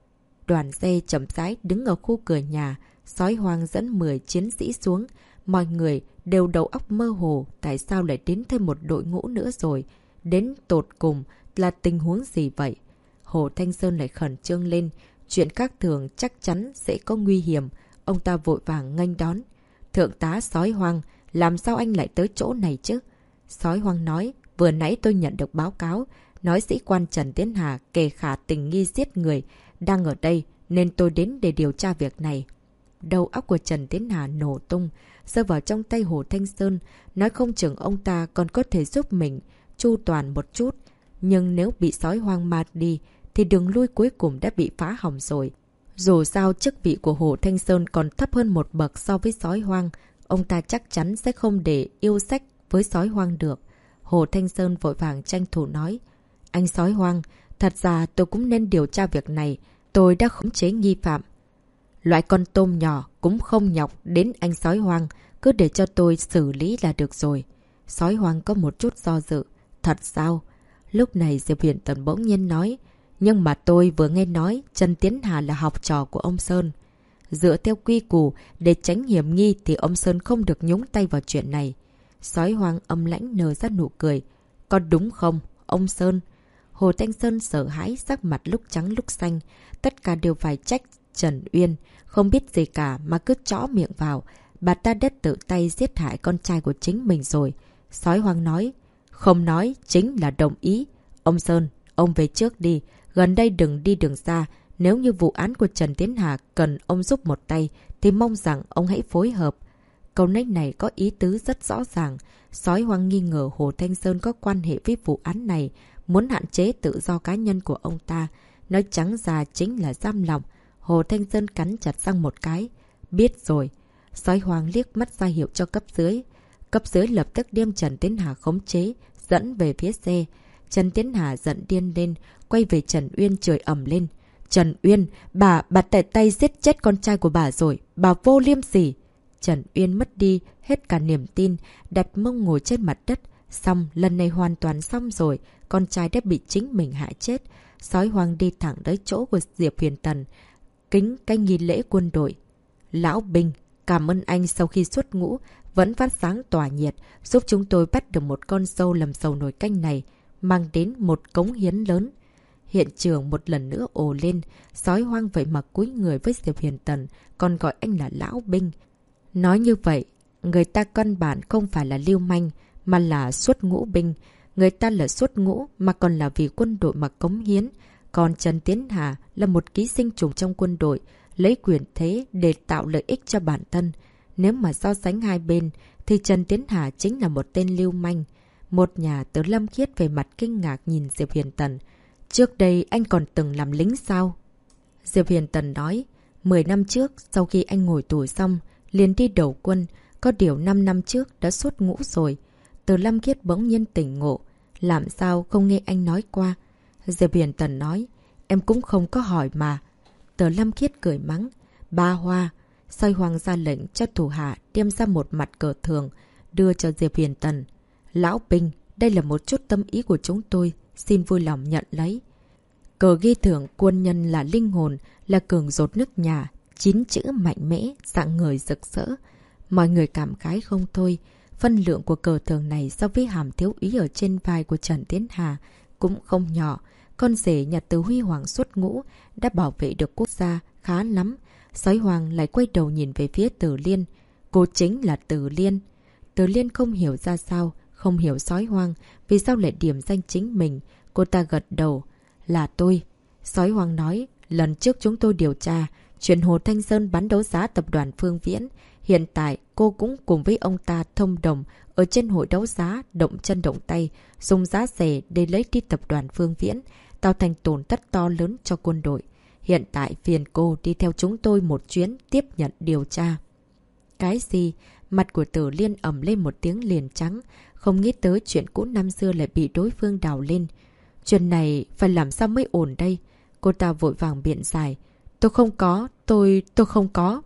Đoàn xe chậm rãi đứng ở khu cửa nhà, sói hoang dẫn 10 chiến sĩ xuống. Mọi người đều đầu óc mơ hồ, tại sao lại đến thêm một đội ngũ nữa rồi? Đến tột cùng là tình huống gì vậy? Hồ Thanh Sơn lại khẩn trương lên, chuyện khác thường chắc chắn sẽ có nguy hiểm. Ông ta vội vàng nghênh đón. Thượng tá Sói Hoang, làm sao anh lại tới chỗ này chứ? Sói Hoang nói, vừa nãy tôi nhận được báo cáo, nói sĩ quan Trần Tiến Hà kề khả tình nghi giết người, đang ở đây nên tôi đến để điều tra việc này. Đầu óc của Trần Tiến Hà nổ tung, rơi vào trong tay Hồ Thanh Sơn, nói không chừng ông ta còn có thể giúp mình chu toàn một chút. Nhưng nếu bị Sói Hoang mạt đi, thì đường lui cuối cùng đã bị phá hỏng rồi. Dù sao chức vị của Hồ Thanh Sơn còn thấp hơn một bậc so với Sói Hoang, ông ta chắc chắn sẽ không để yêu sách với Sói Hoang được. Hồ Thanh Sơn vội vàng tranh thủ nói, anh Sói Hoang, thật ra tôi cũng nên điều tra việc này, tôi đã khống chế nghi phạm. Loại con tôm nhỏ cũng không nhọc đến anh Sói Hoang, cứ để cho tôi xử lý là được rồi. Sói Hoang có một chút do dự. Thật sao? Lúc này Diệp Huyền Tần bỗng nhiên nói, nhưng mà tôi vừa nghe nói Trần Tiến Hà là học trò của ông Sơn. Dựa theo quy củ, để tránh hiểm nghi thì ông Sơn không được nhúng tay vào chuyện này. Sói Hoang âm lãnh nở ra nụ cười. Có đúng không, ông Sơn? Hồ Thanh Sơn sợ hãi, sắc mặt lúc trắng lúc xanh. Tất cả đều phải trách Trần Uyên. Không biết gì cả mà cứ chõ miệng vào. Bà ta đã tự tay giết hại con trai của chính mình rồi. Sói Hoang nói, không nói chính là đồng ý. Ông Sơn, ông về trước đi. Gần đây đừng đi đường xa. Nếu như vụ án của Trần Tiến Hà cần ông giúp một tay, thì mong rằng ông hãy phối hợp. Câu nói này có ý tứ rất rõ ràng. Sói Hoang nghi ngờ Hồ Thanh Sơn có quan hệ với vụ án này, muốn hạn chế tự do cá nhân của ông ta. Nói trắng ra chính là giam lòng. Hồ Thanh Sơn cắn chặt răng một cái. Biết rồi. Sói hoang liếc mắt ra hiệu cho cấp dưới. Cấp dưới lập tức đem Trần Tiến Hà khống chế, dẫn về phía xe. Trần Tiến Hà giận điên lên, quay về Trần Uyên chửi ầm lên. Trần Uyên, bà tại tay giết chết con trai của bà rồi, bà vô liêm sỉ. Trần Uyên mất đi hết cả niềm tin, đặt mông ngồi trên mặt đất. Xong, lần này hoàn toàn xong rồi, con trai đã bị chính mình hại chết. Sói hoang đi thẳng tới chỗ của Diệp Huyền Tần, kính cái nghi lễ quân đội. Lão Binh, cảm ơn anh sau khi xuất ngũ, vẫn phát sáng tỏa nhiệt, giúp chúng tôi bắt được một con sâu làm sầu nồi canh này, mang đến một cống hiến lớn. Hiện trường một lần nữa ồ lên, sói hoang vậy mà cúi người với Diệp Huyền Tần, còn gọi anh là Lão Binh. Nói như vậy, người ta căn bản không phải là lưu manh, mà là xuất ngũ binh. Người ta là xuất ngũ mà còn là vì quân đội mà cống hiến. Còn Trần Tiến Hà là một ký sinh trùng trong quân đội, lấy quyền thế để tạo lợi ích cho bản thân. Nếu mà so sánh hai bên, thì Trần Tiến Hà chính là một tên lưu manh. Một nhà Từ Lâm Khiết về mặt kinh ngạc nhìn Diệp Huyền Tần. Trước đây anh còn từng làm lính sao? Diệp Huyền Tần nói, 10 năm trước, sau khi anh ngồi tù xong, liền đi đầu quân, có điều 5 năm trước đã xuất ngũ rồi. Từ Lâm Khiết bỗng nhiên tỉnh ngộ, làm sao không nghe anh nói qua? Diệp Huyền Tần nói, em cũng không có hỏi mà. Từ Lâm Khiết cười mắng, ba hoa. Sói hoang ra lệnh cho thủ hạ đem ra một mặt cờ thường, đưa cho Diệp Huyền Tần. Lão Binh, đây là một chút tâm ý của chúng tôi, xin vui lòng nhận lấy. Cờ ghi thưởng quân nhân là linh hồn, là cường dột nước nhà, 9 chữ mạnh mẽ, dạng người rực rỡ. Mọi người cảm khái không thôi. Phân lượng của cờ thường này so với hàm thiếu úy ở trên vai của Trần Tiến Hà cũng không nhỏ. Con rể nhà Từ Huy Hoàng xuất ngũ đã bảo vệ được quốc gia khá lắm. Sói Hoàng lại quay đầu nhìn về phía Từ Liên. Cô chính là Từ Liên. Từ Liên không hiểu ra sao, không hiểu Sói Hoang vì sao lại điểm danh chính mình. Cô ta gật đầu. Là tôi. Sói Hoang nói, lần trước chúng tôi điều tra chuyện Hồ Thanh Sơn bán đấu giá tập đoàn Phương Viễn. Hiện tại cô cũng cùng với ông ta thông đồng ở trên hội đấu giá, động chân động tay, dùng giá rẻ để lấy đi tập đoàn Phương Viễn, tạo thành tổn thất to lớn cho quân đội. Hiện tại phiền cô đi theo chúng tôi một chuyến tiếp nhận điều tra. Cái gì? Mặt của Tử Liên ầm lên một tiếng liền trắng, không nghĩ tới chuyện cũ năm xưa lại bị đối phương đào lên. Chuyện này phải làm sao mới ổn đây? Cô ta vội vàng biện giải. Tôi không có, tôi không có.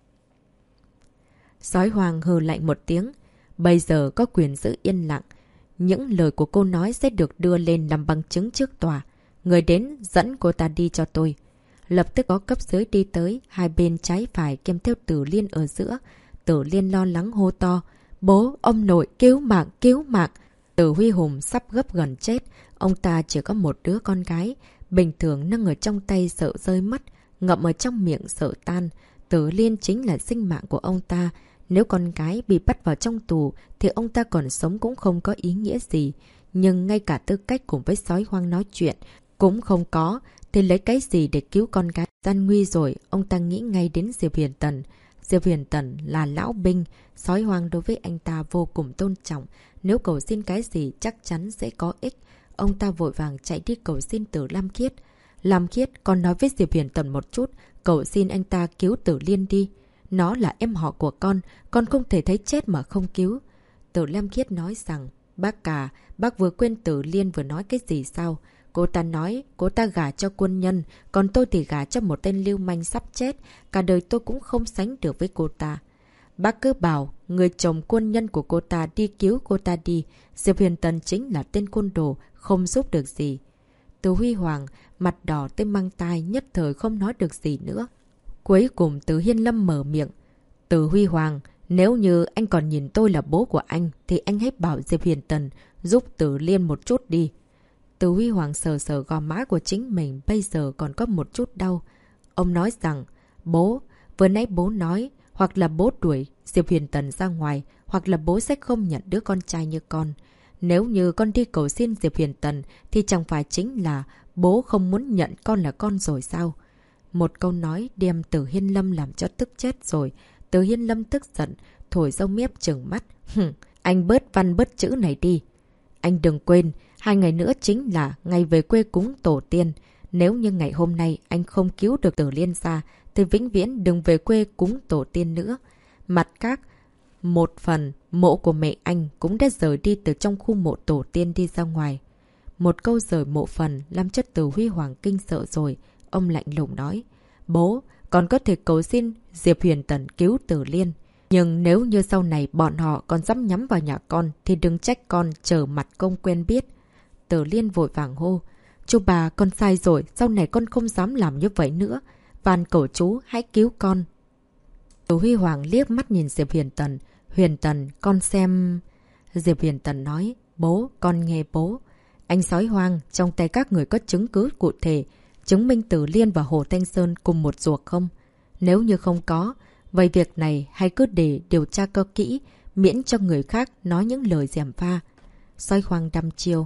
Sói Hoàng hừ lạnh một tiếng. Bây giờ có quyền giữ yên lặng. Những lời của cô nói sẽ được đưa lên làm bằng chứng trước tòa. Người đến dẫn cô ta đi cho tôi. Lập tức có cấp dưới đi tới, hai bên trái phải kèm theo Tử Liên ở giữa. Tử Liên lo lắng hô to. Bố, ông nội, cứu mạng, cứu mạng. Từ Huy Hùng sắp gấp gần chết. Ông ta chỉ có một đứa con gái. Bình thường nâng ở trong tay sợ rơi mất, ngậm ở trong miệng sợ tan. Tử Liên chính là sinh mạng của ông ta. Nếu con gái bị bắt vào trong tù thì ông ta còn sống cũng không có ý nghĩa gì. Nhưng ngay cả tư cách cùng với Sói Hoang nói chuyện cũng không có, thì lấy cái gì để cứu con gái? Gian nguy rồi, ông ta nghĩ ngay đến Diệp Huyền Tần. Diệp Huyền Tần là lão binh, Sói Hoang đối với anh ta vô cùng tôn trọng. Nếu cầu xin cái gì chắc chắn sẽ có ích. Ông ta vội vàng chạy đi cầu xin từ Lam Khiết. Lam Khiết còn nói với Diệp Huyền Tần một chút, cầu xin anh ta cứu Tử Liên đi. Nó là em họ của con không thể thấy chết mà không cứu. Tử Lam Khiết nói rằng, bác cả, bác vừa quên Tử Liên vừa nói cái gì sao? Cô ta nói, cô ta gả cho quân nhân, còn tôi thì gả cho một tên lưu manh sắp chết. Cả đời tôi cũng không sánh được với cô ta. Bác cứ bảo, người chồng quân nhân của cô ta đi cứu cô ta đi. Diệp Huyền Tần chính là tên côn đồ, không giúp được gì. Từ Huy Hoàng, mặt đỏ tới mang tai, nhất thời không nói được gì nữa. Cuối cùng Từ Hiên Lâm mở miệng. Từ Huy Hoàng, nếu như anh còn nhìn tôi là bố của anh, thì anh hãy bảo Diệp Huyền Tần giúp Tử Liên một chút đi. Từ Huy Hoàng sờ sờ gò má của chính mình bây giờ còn có một chút đau. Ông nói rằng, bố, vừa nãy bố nói, hoặc là bố đuổi Diệp Huyền Tần ra ngoài, hoặc là bố sẽ không nhận đứa con trai như con. Nếu như con đi cầu xin Diệp Huyền Tần, thì chẳng phải chính là bố không muốn nhận con là con rồi sao? Một câu nói đem Từ Hiên Lâm làm cho tức chết rồi. Từ Hiên Lâm tức giận, thổi râu mép trừng mắt. Anh bớt văn bớt chữ này đi. Anh đừng quên, 2 ngày nữa chính là ngày về quê cúng tổ tiên. Nếu như ngày hôm nay anh không cứu được Tử Liên ra, thì vĩnh viễn đừng về quê cúng tổ tiên nữa. Mặt khác, một phần mộ của mẹ anh cũng đã rời đi từ trong khu mộ tổ tiên đi ra ngoài. Một câu rời mộ phần làm cho Từ Huy Hoàng kinh sợ rồi. Ông lạnh lùng nói, bố, còn có thể cầu xin Diệp Huyền Tần cứu Tử Liên. Nhưng nếu như sau này bọn họ còn dám nhắm vào nhà con thì đừng trách con trở mặt công quen biết. Tử Liên vội vàng hô, chú bà, con sai rồi, sau này con không dám làm như vậy nữa. Van cầu chú hãy cứu con. Từ Huy Hoàng liếc mắt nhìn Diệp Huyền Tần. Huyền Tần, con xem... Diệp Huyền Tần nói, bố, con nghe bố. Anh sói hoang, trong tay các người có chứng cứ cụ thể, chứng minh Tử Liên và Hồ Thanh Sơn cùng một ruột không? Nếu như không có, vậy việc này hãy cứ để điều tra cơ kỹ, miễn cho người khác nói những lời gièm pha. Sói hoang đăm chiêu,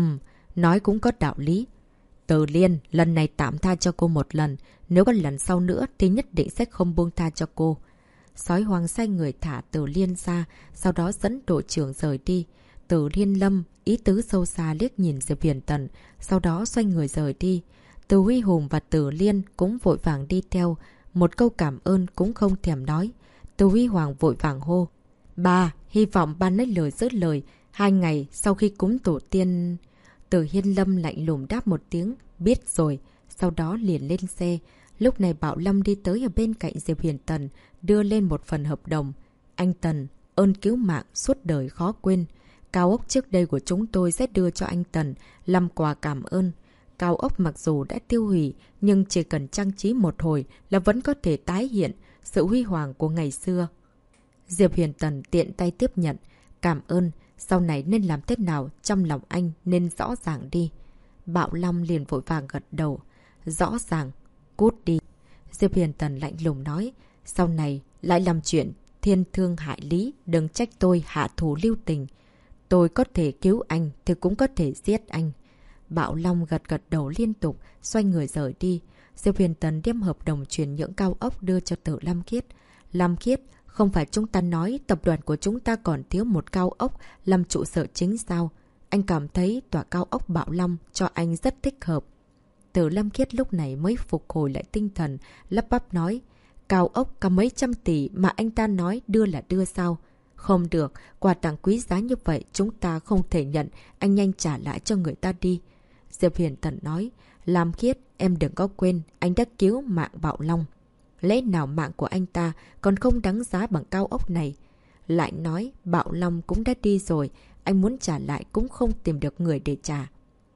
nói cũng có đạo lý. Tử Liên, lần này tạm tha cho cô một lần, nếu có lần sau nữa thì nhất định sẽ không buông tha cho cô. Sói hoang sai người thả Tử Liên ra, sau đó dẫn đội trưởng rời đi. Tử Liên lâm, ý tứ sâu xa liếc nhìn Diệp Huyền Tần, sau đó xoay người rời đi. Từ Huy Hùng và Tử Liên cũng vội vàng đi theo, một câu cảm ơn cũng không thèm nói. Từ Huy Hoàng vội vàng hô, ba, hy vọng ba lấy lời giữ lời, 2 ngày sau khi cúng tổ tiên... Từ Hiên Lâm lạnh lùng đáp một tiếng, biết rồi, sau đó liền lên xe. Lúc này Bảo Lâm đi tới ở bên cạnh Diệp Huyền Tần, đưa lên một phần hợp đồng. Anh Tần, ơn cứu mạng suốt đời khó quên. Cao ốc trước đây của chúng tôi sẽ đưa cho anh Tần, làm quà cảm ơn. Cao ốc mặc dù đã tiêu hủy, nhưng chỉ cần trang trí một hồi là vẫn có thể tái hiện sự huy hoàng của ngày xưa. Diệp Huyền Tần tiện tay tiếp nhận, cảm ơn. Sau này nên làm thế nào trong lòng anh nên rõ ràng đi. Bạo Long liền vội vàng gật đầu. Rõ ràng, cút đi. Diệp Huyền Tần lạnh lùng nói. Sau này lại làm chuyện thiên thương hại lý, đừng trách tôi hạ thủ lưu tình. Tôi có thể cứu anh thì cũng có thể giết anh. Bạo Long gật đầu liên tục, xoay người rời đi. Diệp Huyền Tần đem hợp đồng chuyển nhượng cao ốc đưa cho Tử Lam Khiết. Lam Khiết, không phải chúng ta nói tập đoàn của chúng ta còn thiếu một cao ốc làm trụ sở chính sao? Anh cảm thấy tòa cao ốc Bạo Long cho anh rất thích hợp. Tử Lam Khiết lúc này mới phục hồi lại tinh thần, lắp bắp nói. Cao ốc cả mấy trăm tỷ mà anh ta nói đưa là đưa sao? Không được, quà tặng quý giá như vậy chúng ta không thể nhận, anh nhanh trả lại cho người ta đi. Diệp Huyền Tần nói. Lam Khiết, em đừng có quên, anh đã cứu mạng Bạo Long. Lẽ nào mạng của anh ta còn không đáng giá bằng cao ốc này? Lại nói, Bạo Long cũng đã đi rồi, anh muốn trả lại cũng không tìm được người để trả.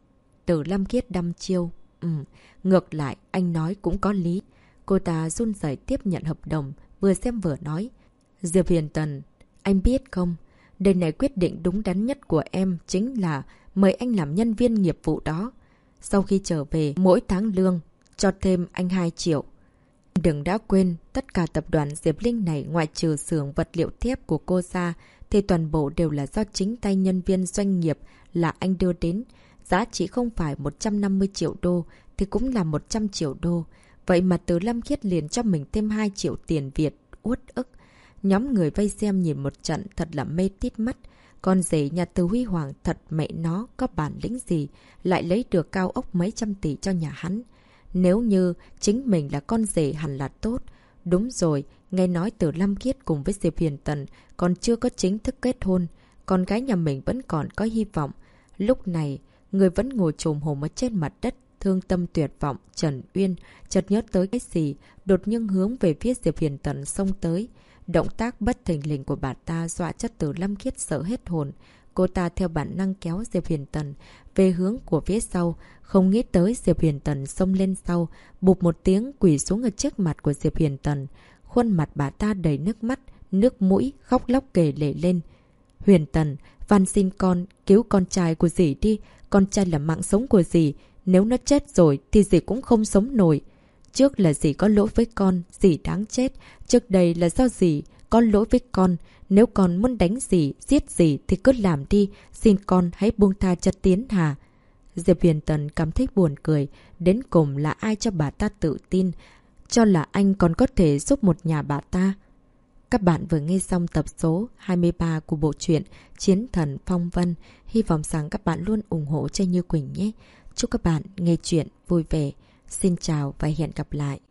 Tử Lam Khiết đăm chiêu. Ngược lại, anh nói cũng có lý. Cô ta run rẩy tiếp nhận hợp đồng, vừa xem vừa nói. Diệp Huyền Tần, anh biết không, đời này quyết định đúng đắn nhất của em chính là mời anh làm nhân viên nghiệp vụ đó. Sau khi trở về, mỗi tháng lương, cho thêm anh 2 triệu. Đừng đã quên, tất cả tập đoàn Diệp Linh này ngoại trừ xưởng vật liệu thép của cô ra, thì toàn bộ đều là do chính tay nhân viên doanh nghiệp là anh đưa đến. Giá trị không phải 150 triệu đô, thì cũng là 100 triệu đô. Vậy mà Từ Lam Khiết liền cho mình thêm 2 triệu tiền Việt, uất ức. Nhóm người vây xem nhìn một trận thật là mê tít mắt. Con rể nhà Từ Huy Hoàng thật mẹ nó có bản lĩnh gì, lại lấy được cao ốc mấy trăm tỷ cho nhà hắn. Nếu như chính mình là con rể hẳn là tốt. Đúng rồi, nghe nói Từ Lam Khiết cùng với Diệp Huyền Tần còn chưa có chính thức kết hôn. Con gái nhà mình vẫn còn có hy vọng. Lúc này, người vẫn ngồi chồm hổm ở trên mặt đất, thương tâm tuyệt vọng. Trần Uyên chợt nhớ tới cái gì, đột nhiên hướng về phía Diệp Huyền Tần xông tới. Động tác bất thình lình của bà ta dọa cho Từ Lam Khiết sợ hết hồn. Cô ta theo bản năng kéo Diệp Huyền Tần về hướng của phía sau, không nghĩ tới Diệp Huyền Tần xông lên sau, bụp một tiếng quỳ xuống ở trước mặt của Diệp Huyền Tần. Khuôn mặt bà ta đầy nước mắt, nước mũi, khóc lóc kể lể lên. Huyền Tần, van xin con, cứu con trai của dì đi, con trai là mạng sống của dì, nếu nó chết rồi thì dì cũng không sống nổi. Trước là dì có lỗi với con, dì đáng chết, trước đây là do dì có lỗi với con. Nếu con muốn đánh dì, giết dì thì cứ làm đi, xin con hãy buông tha cho Tiến Hà. Diệp Huyền Tần cảm thấy buồn cười, đến cùng là ai cho bà ta tự tin, cho là anh còn có thể giúp một nhà bà ta. Các bạn vừa nghe xong tập số 23 của bộ truyện Chiến Thần Phong Vân. Hy vọng rằng các bạn luôn ủng hộ cho Như Quỳnh nhé. Chúc các bạn nghe chuyện vui vẻ. Xin chào và hẹn gặp lại.